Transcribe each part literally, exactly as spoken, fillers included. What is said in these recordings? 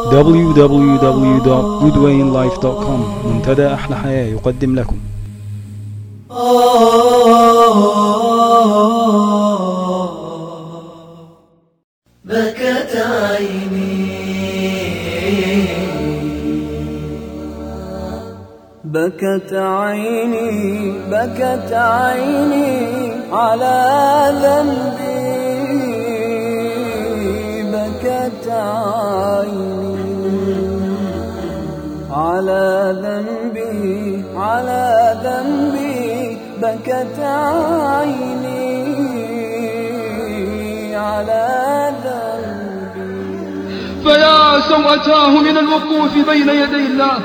دبليو دبليو دبليو دوت جودوين لايف دوت كوم. منتدى أحلى حياة يقدم لكم. بكت عيني بكت عيني بكت عيني على ذنبي، بكت عيني على ذنبي، على ذنبي بكت عيني على ذنبي. فيا سوءتاه من الوقوف بين يدي الله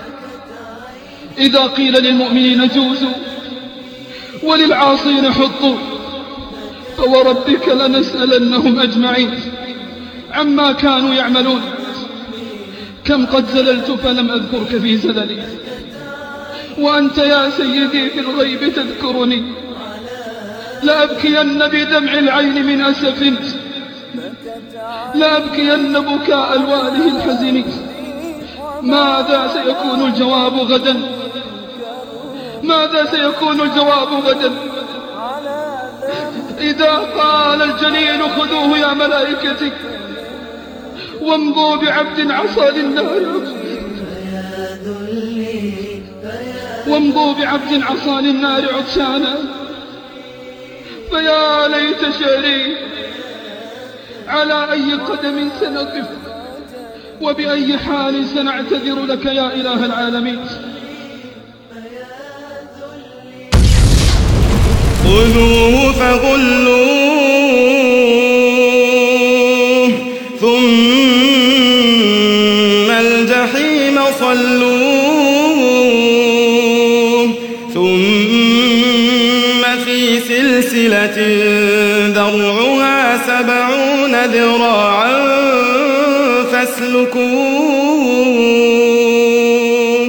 إذا قيل للمؤمنين جوزوا وللعاصين حطوا، فوربك لنسألنهم أجمعين عما كانوا يعملون. كم قد زللت فلم أذكرك في زللي، وأنت يا سيدي في الغيب تذكرني. لأبكين بدمع العين من أسف، لأبكين بكاء الواله الحزن. ماذا سيكون الجواب غدا؟ ماذا سيكون الجواب غدا إذا قال الجليل خذوه يا ملائكتي وامضوا بعبد عصى للنار، وامضوا بعبد عصى للنار عطشانا. فيا ليت شعري على أي قدم سنقف وبأي حال سنعتذر لك يا إله العالمين. خذوه فغلوه ثم الجحيم صلوه ثم في سلسلة ذرعها سبعون ذراعا فاسلكوه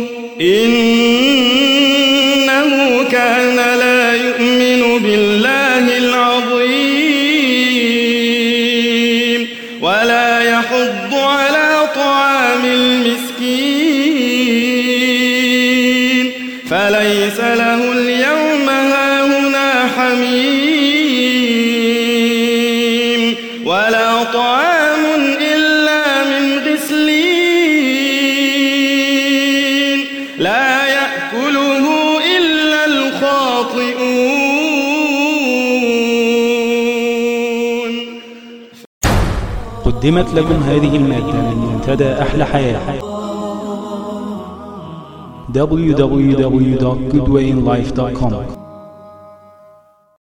إنه كان لا يؤمن بالله العظيم ولا يحض على طعام المسكين فليس له اليوم هاهنا حميم ولا طعام إلا من غسلين لا يأكله إلا الخاطئون. قدمت لكم هذه المادة من منتدى أحلى حياة دبليو دبليو دبليو دوت جودوين لايف دوت كوم.